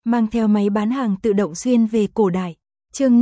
mang theo máy bán hàng tự động xuyên về cổ đại. Chương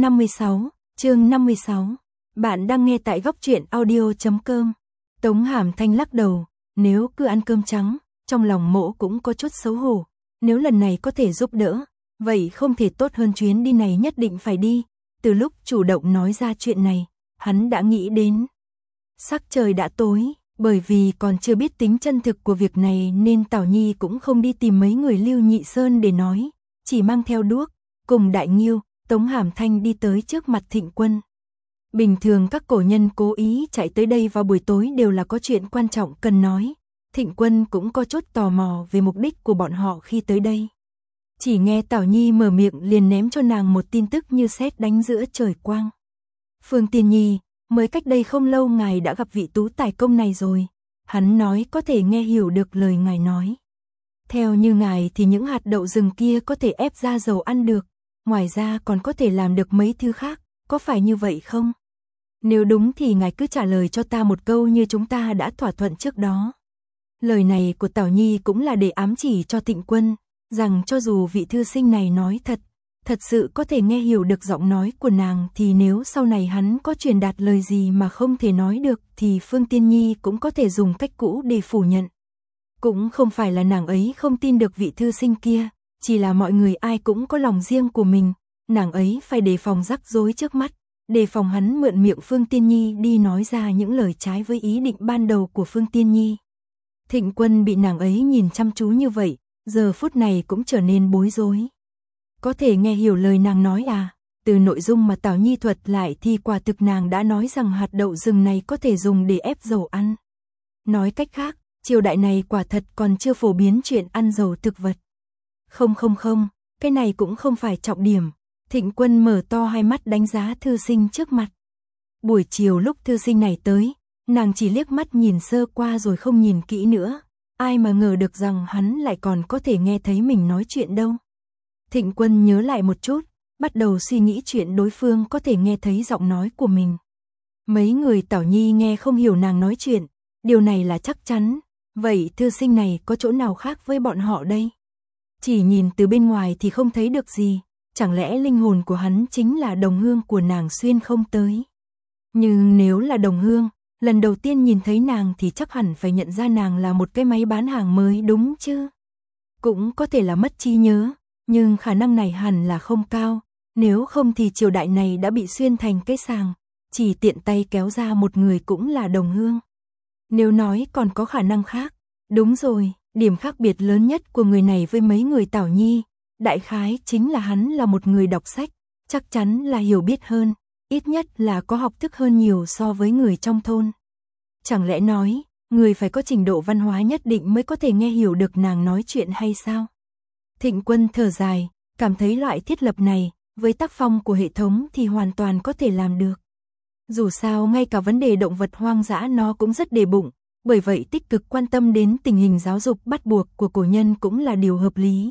56. Bạn đang nghe tại góc truyện audio.com. Tống Hàm Thanh lắc đầu, nếu cứ ăn cơm trắng, trong lòng Mỗ cũng có chút xấu hổ. Nếu lần này có thể giúp đỡ, vậy không thể tốt hơn chuyến đi này nhất định phải đi. Từ lúc chủ động nói ra chuyện này, hắn đã nghĩ đến. Sắc trời đã tối, bởi vì còn chưa biết tính chân thực của việc này nên Tảo Nhi cũng không đi tìm mấy người Lưu Nhị Sơn để nói, chỉ mang theo đuốc, cùng Đại Nghiêu, Tống Hàm Thanh đi tới trước mặt Thịnh Quân. Bình thường các cổ nhân cố ý chạy tới đây vào buổi tối đều là có chuyện quan trọng cần nói. Thịnh Quân cũng có chút tò mò về mục đích của bọn họ khi tới đây. Chỉ nghe Tảo Nhi mở miệng liền ném cho nàng một tin tức như sét đánh giữa trời quang. Phương Tiên Nhi, mới cách đây không lâu ngài đã gặp vị tú tài công này rồi. Hắn nói có thể nghe hiểu được lời ngài nói. Theo như ngài thì những hạt đậu rừng kia có thể ép ra dầu ăn được. Ngoài ra còn có thể làm được mấy thứ khác, có phải như vậy không? Nếu đúng thì ngài cứ trả lời cho ta một câu như chúng ta đã thỏa thuận trước đó. Lời này của Tảo Nhi cũng là để ám chỉ cho Thịnh Quân, rằng cho dù vị thư sinh này nói thật sự có thể nghe hiểu được giọng nói của nàng thì nếu sau này hắn có truyền đạt lời gì mà không thể nói được thì Phương Tiên Nhi cũng có thể dùng cách cũ để phủ nhận. Cũng không phải là nàng ấy không tin được vị thư sinh kia, chỉ là mọi người ai cũng có lòng riêng của mình, nàng ấy phải đề phòng rắc rối trước mắt, đề phòng hắn mượn miệng Phương Tiên Nhi đi nói ra những lời trái với ý định ban đầu của Phương Tiên Nhi. Thịnh Quân bị nàng ấy nhìn chăm chú như vậy, giờ phút này cũng trở nên bối rối. Có thể nghe hiểu lời nàng nói à? Từ nội dung mà Tảo Nhi thuật lại thì quả thực nàng đã nói rằng hạt đậu rừng này có thể dùng để ép dầu ăn. Nói cách khác, triều đại này quả thật còn chưa phổ biến chuyện ăn dầu thực vật. Không, cái này cũng không phải trọng điểm. Thịnh Quân mở to hai mắt đánh giá thư sinh trước mặt. Buổi chiều lúc thư sinh này tới, nàng chỉ liếc mắt nhìn sơ qua rồi không nhìn kỹ nữa. Ai mà ngờ được rằng hắn lại còn có thể nghe thấy mình nói chuyện đâu. Thịnh Quân nhớ lại một chút, bắt đầu suy nghĩ chuyện đối phương có thể nghe thấy giọng nói của mình. Mấy người Tảo Nhi nghe không hiểu nàng nói chuyện, điều này là chắc chắn. Vậy thư sinh này có chỗ nào khác với bọn họ đây? Chỉ nhìn từ bên ngoài thì không thấy được gì, chẳng lẽ linh hồn của hắn chính là đồng hương của nàng xuyên không tới? Nhưng nếu là đồng hương, lần đầu tiên nhìn thấy nàng thì chắc hẳn phải nhận ra nàng là một cái máy bán hàng mới đúng chứ? Cũng có thể là mất trí nhớ, nhưng khả năng này hẳn là không cao, nếu không thì triều đại này đã bị xuyên thành cái sàng, chỉ tiện tay kéo ra một người cũng là đồng hương. Nếu nói còn có khả năng khác, đúng rồi, điểm khác biệt lớn nhất của người này với mấy người Tảo Nhi, đại khái chính là hắn là một người đọc sách, chắc chắn là hiểu biết hơn, ít nhất là có học thức hơn nhiều so với người trong thôn. Chẳng lẽ nói, người phải có trình độ văn hóa nhất định mới có thể nghe hiểu được nàng nói chuyện hay sao? Thịnh Quân thở dài, cảm thấy loại thiết lập này, với tác phong của hệ thống thì hoàn toàn có thể làm được. Dù sao ngay cả vấn đề động vật hoang dã nó cũng rất để bụng, bởi vậy tích cực quan tâm đến tình hình giáo dục bắt buộc của cổ nhân cũng là điều hợp lý.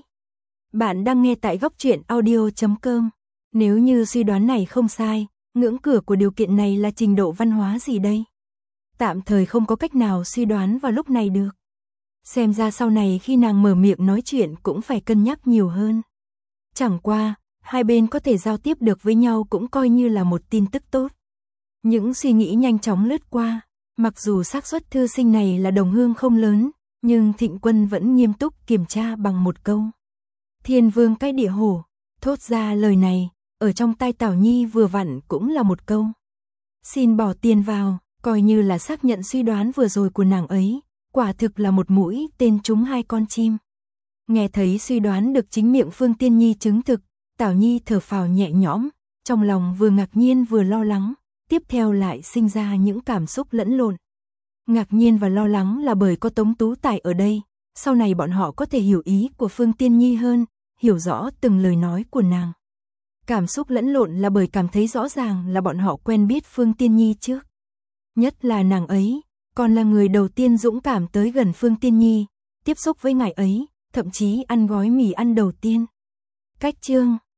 Bạn đang nghe tại góc truyện audio.com. Nếu như suy đoán này không sai, ngưỡng cửa của điều kiện này là trình độ văn hóa gì đây? Tạm thời không có cách nào suy đoán vào lúc này được. Xem ra sau này khi nàng mở miệng nói chuyện cũng phải cân nhắc nhiều hơn. Chẳng qua, hai bên có thể giao tiếp được với nhau cũng coi như là một tin tức tốt. Những suy nghĩ nhanh chóng lướt qua, mặc dù xác suất thư sinh này là đồng hương không lớn, nhưng Thịnh Quân vẫn nghiêm túc kiểm tra bằng một câu. Thiên vương cái địa hổ, thốt ra lời này, ở trong tai Tảo Nhi vừa vặn cũng là một câu. Xin bỏ tiền vào, coi như là xác nhận suy đoán vừa rồi của nàng ấy, quả thực là một mũi tên trúng hai con chim. Nghe thấy suy đoán được chính miệng Phương Tiên Nhi chứng thực, Tảo Nhi thở phào nhẹ nhõm, trong lòng vừa ngạc nhiên vừa lo lắng, tiếp theo lại sinh ra những cảm xúc lẫn lộn. Ngạc nhiên và lo lắng là bởi có Tống Tú Tài ở đây, sau này bọn họ có thể hiểu ý của Phương Tiên Nhi hơn, hiểu rõ từng lời nói của nàng. Cảm xúc lẫn lộn là bởi cảm thấy rõ ràng là bọn họ quen biết Phương Tiên Nhi trước. Nhất là nàng ấy, còn là người đầu tiên dũng cảm tới gần Phương Tiên Nhi, tiếp xúc với ngài ấy, thậm chí ăn gói mì ăn đầu tiên. Cách chương